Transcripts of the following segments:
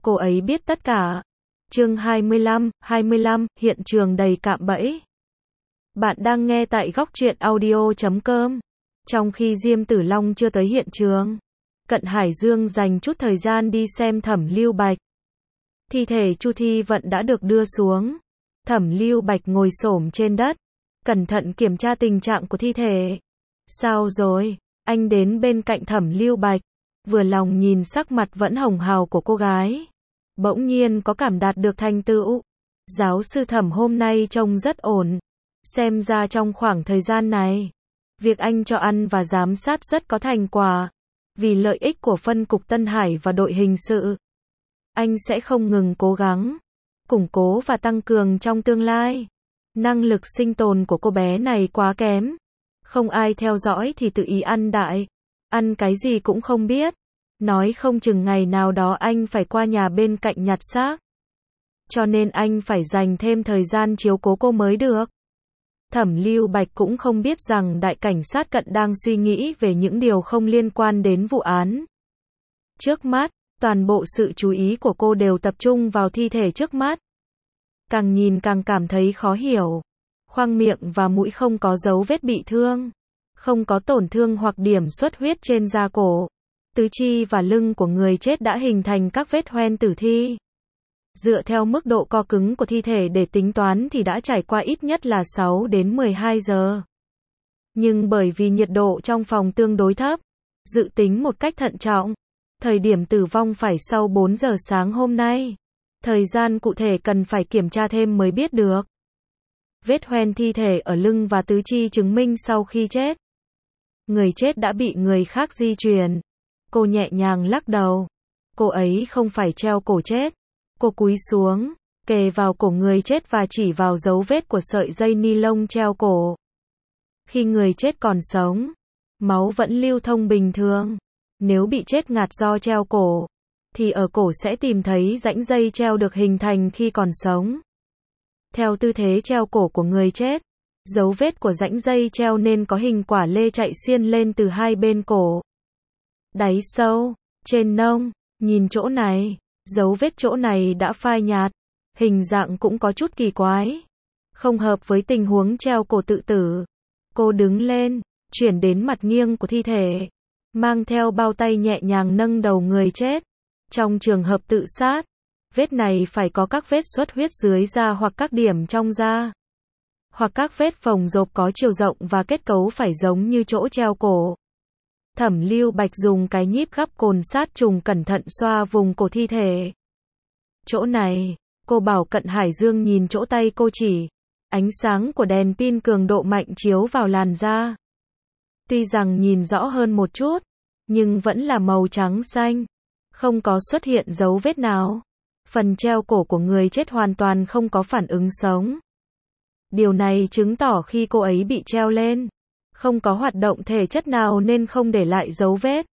cô ấy biết tất cả. Chương 25, hiện trường đầy cạm bẫy. Bạn đang nghe tại góc truyện audio.com. Trong khi Diêm Tử Long chưa tới hiện trường, Cận Hải Dương dành chút thời gian đi xem Thẩm Lưu Bạch. Thi thể Chu Thi Vận đã được đưa xuống. Thẩm Lưu Bạch ngồi xổm trên đất, cẩn thận kiểm tra tình trạng của thi thể. Sao rồi? Anh đến bên cạnh Thẩm Lưu Bạch, vừa lòng nhìn sắc mặt vẫn hồng hào của cô gái. Bỗng nhiên có cảm đạt được thành tựu. Giáo sư Thẩm hôm nay trông rất ổn. Xem ra trong khoảng thời gian này, việc anh cho ăn và giám sát rất có thành quả. Vì lợi ích của phân cục Tân Hải và đội hình sự, anh sẽ không ngừng cố gắng, củng cố và tăng cường trong tương lai. Năng lực sinh tồn của cô bé này quá kém. Không ai theo dõi thì tự ý ăn đại. Ăn cái gì cũng không biết. Nói không chừng ngày nào đó anh phải qua nhà bên cạnh nhặt xác. Cho nên anh phải dành thêm thời gian chiếu cố cô mới được. Thẩm Lưu Bạch cũng không biết rằng đại cảnh sát Cận đang suy nghĩ về những điều không liên quan đến vụ án. Trước mắt, toàn bộ sự chú ý của cô đều tập trung vào thi thể trước mắt. Càng nhìn càng cảm thấy khó hiểu. Khoang miệng và mũi không có dấu vết bị thương, không có tổn thương hoặc điểm xuất huyết trên da cổ. Tứ chi và lưng của người chết đã hình thành các vết hoen tử thi. Dựa theo mức độ co cứng của thi thể để tính toán thì đã trải qua ít nhất là 6 đến 12 giờ. Nhưng bởi vì nhiệt độ trong phòng tương đối thấp, dự tính một cách thận trọng, thời điểm tử vong phải sau 4 giờ sáng hôm nay. Thời gian cụ thể cần phải kiểm tra thêm mới biết được. Vết hoen thi thể ở lưng và tứ chi chứng minh sau khi chết, người chết đã bị người khác di truyền. Cô nhẹ nhàng lắc đầu. Cô ấy không phải treo cổ chết. Cô cúi xuống, kề vào cổ người chết và chỉ vào dấu vết của sợi dây ni lông treo cổ. Khi người chết còn sống, máu vẫn lưu thông bình thường. Nếu bị chết ngạt do treo cổ, thì ở cổ sẽ tìm thấy rãnh dây treo được hình thành khi còn sống. Theo tư thế treo cổ của người chết, dấu vết của rãnh dây treo nên có hình quả lê chạy xiên lên từ hai bên cổ. Đáy sâu, trên nông, nhìn chỗ này, dấu vết chỗ này đã phai nhạt, hình dạng cũng có chút kỳ quái, không hợp với tình huống treo cổ tự tử. Cô đứng lên, chuyển đến mặt nghiêng của thi thể, mang theo bao tay nhẹ nhàng nâng đầu người chết. Trong trường hợp tự sát, vết này phải có các vết xuất huyết dưới da hoặc các điểm trong da, hoặc các vết phồng rộp có chiều rộng và kết cấu phải giống như chỗ treo cổ. Thẩm Lưu Bạch dùng cái nhíp gắp cồn sát trùng cẩn thận xoa vùng cổ thi thể. Chỗ này, cô bảo Cận Hải Dương nhìn chỗ tay cô chỉ. Ánh sáng của đèn pin cường độ mạnh chiếu vào làn da. Tuy rằng nhìn rõ hơn một chút, nhưng vẫn là màu trắng xanh. Không có xuất hiện dấu vết nào. Phần treo cổ của người chết hoàn toàn không có phản ứng sống. Điều này chứng tỏ khi cô ấy bị treo lên, không có hoạt động thể chất nào nên không để lại dấu vết.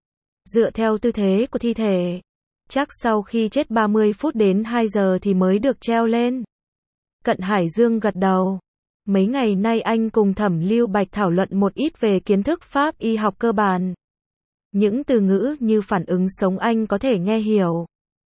Dựa theo tư thế của thi thể, chắc sau khi chết 30 phút đến 2 giờ thì mới được treo lên. Cận Hải Dương gật đầu. Mấy ngày nay anh cùng Thẩm Lưu Bạch thảo luận một ít về kiến thức pháp y học cơ bản. Những từ ngữ như phản ứng sống anh có thể nghe hiểu.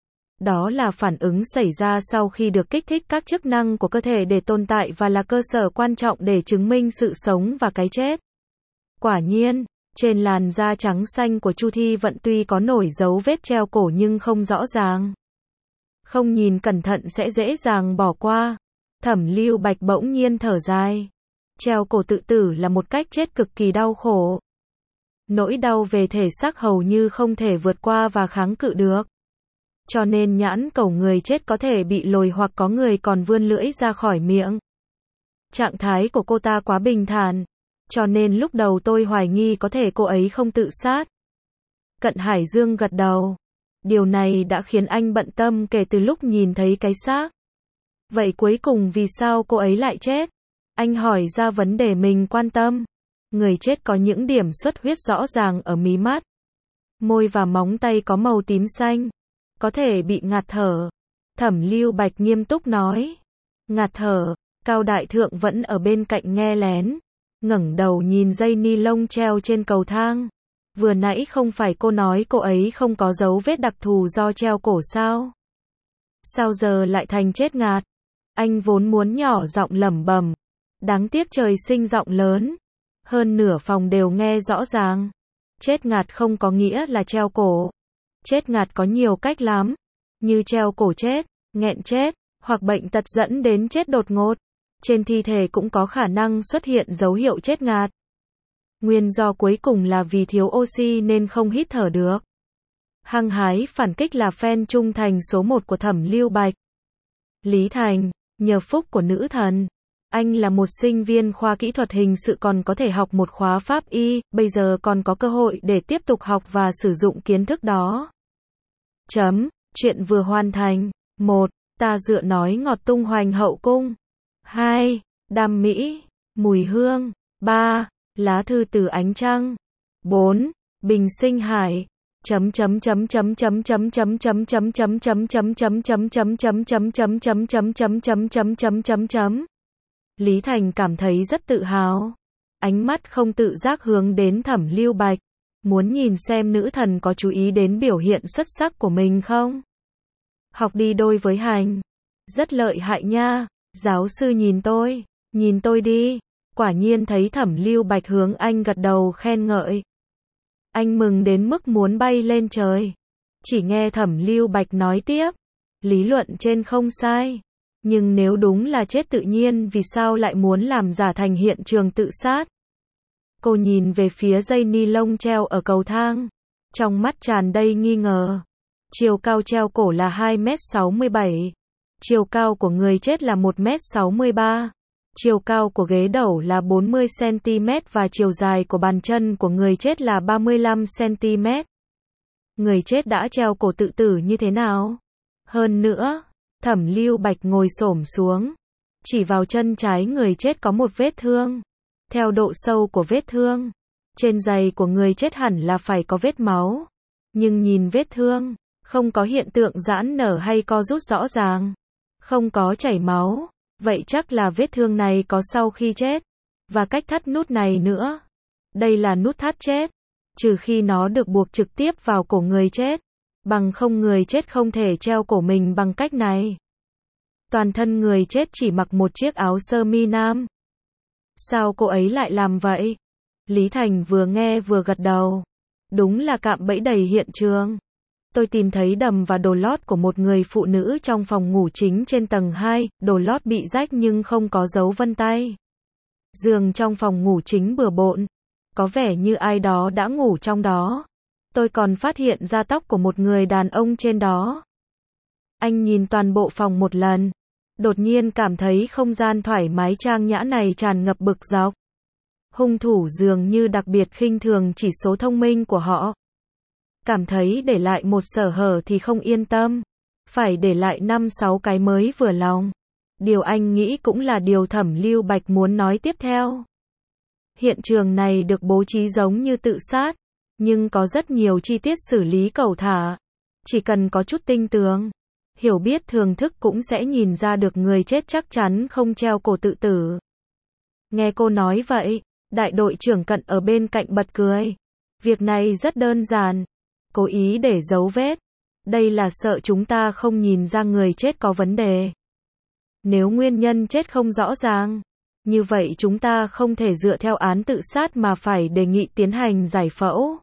Đó là phản ứng xảy ra sau khi được kích thích các chức năng của cơ thể để tồn tại và là cơ sở quan trọng để chứng minh sự sống và cái chết. Quả nhiên, trên làn da trắng xanh của Chu Thi Vận tuy có nổi dấu vết treo cổ nhưng không rõ ràng. Không nhìn cẩn thận sẽ dễ dàng bỏ qua. Thẩm Lưu Bạch bỗng nhiên thở dài. Treo cổ tự tử là một cách chết cực kỳ đau khổ. Nỗi đau về thể xác hầu như không thể vượt qua và kháng cự được. Cho nên nhãn cầu người chết có thể bị lồi hoặc có người còn vươn lưỡi ra khỏi miệng. Trạng thái của cô ta quá bình thản, cho nên lúc đầu tôi hoài nghi có thể cô ấy không tự sát. Cận Hải Dương gật đầu. Điều này đã khiến anh bận tâm kể từ lúc nhìn thấy cái xác. Vậy cuối cùng vì sao cô ấy lại chết? Anh hỏi ra vấn đề mình quan tâm. Người chết có những điểm xuất huyết rõ ràng ở mí mắt, môi và móng tay có màu tím xanh. Có thể bị ngạt thở. Thẩm Lưu Bạch nghiêm túc nói. Ngạt thở. Cao Đại Thượng vẫn ở bên cạnh nghe lén, ngẩng đầu nhìn dây ni lông treo trên cầu thang. Vừa nãy không phải cô nói cô ấy không có dấu vết đặc thù do treo cổ sao? Sao giờ lại thành chết ngạt? Anh vốn muốn nhỏ giọng lẩm bẩm. Đáng tiếc trời sinh giọng lớn. Hơn nửa phòng đều nghe rõ ràng. Chết ngạt không có nghĩa là treo cổ. Chết ngạt có nhiều cách lắm. Như treo cổ chết, nghẹn chết, hoặc bệnh tật dẫn đến chết đột ngột. Trên thi thể cũng có khả năng xuất hiện dấu hiệu chết ngạt. Nguyên do cuối cùng là vì thiếu oxy nên không hít thở được. Hăng hái phản kích là fan trung thành số 1 của Thẩm Lưu Bạch. Lý Thành, nhờ phúc của nữ thần. Anh là một sinh viên khoa kỹ thuật hình sự còn có thể học một khóa pháp y, bây giờ còn có cơ hội để tiếp tục học và sử dụng kiến thức đó. Chuyện vừa hoàn thành. 1. Ta dựa nói ngọt tung hoành hậu cung. 2. Đam mỹ, mùi hương. 3. Lá thư từ ánh trăng. 4. Bình sinh hải. Lý Thành cảm thấy rất tự hào. Ánh mắt không tự giác hướng đến Thẩm Lưu Bạch. Muốn nhìn xem nữ thần có chú ý đến biểu hiện xuất sắc của mình không? Học đi đôi với hành. Rất lợi hại nha. Giáo sư nhìn tôi đi. Quả nhiên thấy Thẩm Lưu Bạch hướng anh gật đầu khen ngợi. Anh mừng đến mức muốn bay lên trời. Chỉ nghe Thẩm Lưu Bạch nói tiếp. Lý luận trên không sai. Nhưng nếu đúng là chết tự nhiên vì sao lại muốn làm giả thành hiện trường tự sát? Cô nhìn về phía dây ni lông treo ở cầu thang. Trong mắt tràn đầy nghi ngờ. Chiều cao treo cổ là 2m67. Chiều cao của người chết là 1m63. Chiều cao của ghế đầu là 40cm và chiều dài của bàn chân của người chết là 35cm. Người chết đã treo cổ tự tử như thế nào? Hơn nữa, Thẩm Lưu Bạch ngồi xổm xuống, chỉ vào chân trái người chết có một vết thương. Theo độ sâu của vết thương, trên giày của người chết hẳn là phải có vết máu. Nhưng nhìn vết thương, không có hiện tượng giãn nở hay co rút rõ ràng. Không có chảy máu. Vậy chắc là vết thương này có sau khi chết. Và cách thắt nút này nữa. Đây là nút thắt chết. Trừ khi nó được buộc trực tiếp vào cổ người chết. Bằng không người chết không thể treo cổ mình bằng cách này. Toàn thân người chết chỉ mặc một chiếc áo sơ mi nam. Sao cô ấy lại làm vậy? Lý Thành vừa nghe vừa gật đầu. Đúng là cạm bẫy đầy hiện trường. Tôi tìm thấy đầm và đồ lót của một người phụ nữ trong phòng ngủ chính trên tầng 2, đồ lót bị rách nhưng không có dấu vân tay. Giường trong phòng ngủ chính bừa bộn, có vẻ như ai đó đã ngủ trong đó. Tôi còn phát hiện ra tóc của một người đàn ông trên đó. Anh nhìn toàn bộ phòng một lần, đột nhiên cảm thấy không gian thoải mái trang nhã này tràn ngập bực dọc. Hung thủ dường như đặc biệt khinh thường chỉ số thông minh của họ. Cảm thấy để lại một sở hở thì không yên tâm. Phải để lại 5-6 cái mới vừa lòng. Điều anh nghĩ cũng là điều Thẩm Lưu Bạch muốn nói tiếp theo. Hiện trường này được bố trí giống như tự sát, nhưng có rất nhiều chi tiết xử lý cẩu thả. Chỉ cần có chút tinh tường, hiểu biết thưởng thức cũng sẽ nhìn ra được người chết chắc chắn không treo cổ tự tử. Nghe cô nói vậy, đại đội trưởng Cận ở bên cạnh bật cười. Việc này rất đơn giản. Cố ý để dấu vết. Đây là sợ chúng ta không nhìn ra người chết có vấn đề. Nếu nguyên nhân chết không rõ ràng, như vậy chúng ta không thể dựa theo án tự sát mà phải đề nghị tiến hành giải phẫu.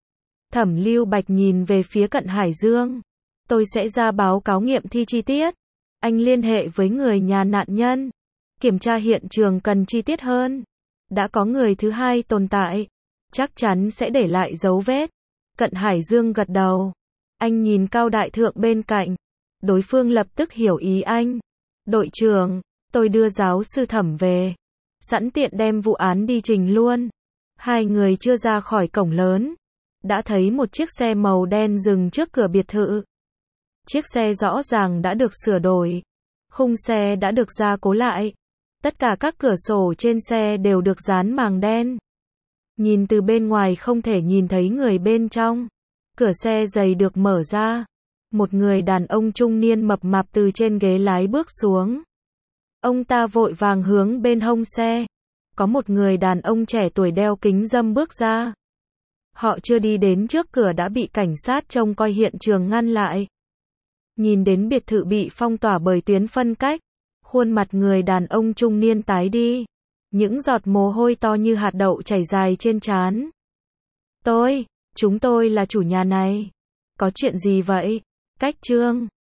Thẩm Lưu Bạch nhìn về phía Cận Hải Dương. Tôi sẽ ra báo cáo nghiệm thi chi tiết. Anh liên hệ với người nhà nạn nhân. Kiểm tra hiện trường cần chi tiết hơn. Đã có người thứ hai tồn tại. Chắc chắn sẽ để lại dấu vết. Cận Hải Dương gật đầu. Anh nhìn Cao Đại Thượng bên cạnh. Đối phương lập tức hiểu ý anh. Đội trưởng, tôi đưa giáo sư Thẩm về. Sẵn tiện đem vụ án đi trình luôn. Hai người chưa ra khỏi cổng lớn. Đã thấy một chiếc xe màu đen dừng trước cửa biệt thự. Chiếc xe rõ ràng đã được sửa đổi. Khung xe đã được gia cố lại. Tất cả các cửa sổ trên xe đều được dán màng đen. Nhìn từ bên ngoài không thể nhìn thấy người bên trong. Cửa xe giày được mở ra. Một người đàn ông trung niên mập mạp từ trên ghế lái bước xuống. Ông ta vội vàng hướng bên hông xe. Có một người đàn ông trẻ tuổi đeo kính râm bước ra. Họ chưa đi đến trước cửa đã bị cảnh sát trông coi hiện trường ngăn lại. Nhìn đến biệt thự bị phong tỏa bởi tuyến phân cách, khuôn mặt người đàn ông trung niên tái đi. Những giọt mồ hôi to như hạt đậu chảy dài trên trán. Chúng tôi là chủ nhà này. Có chuyện gì vậy? Cách Trương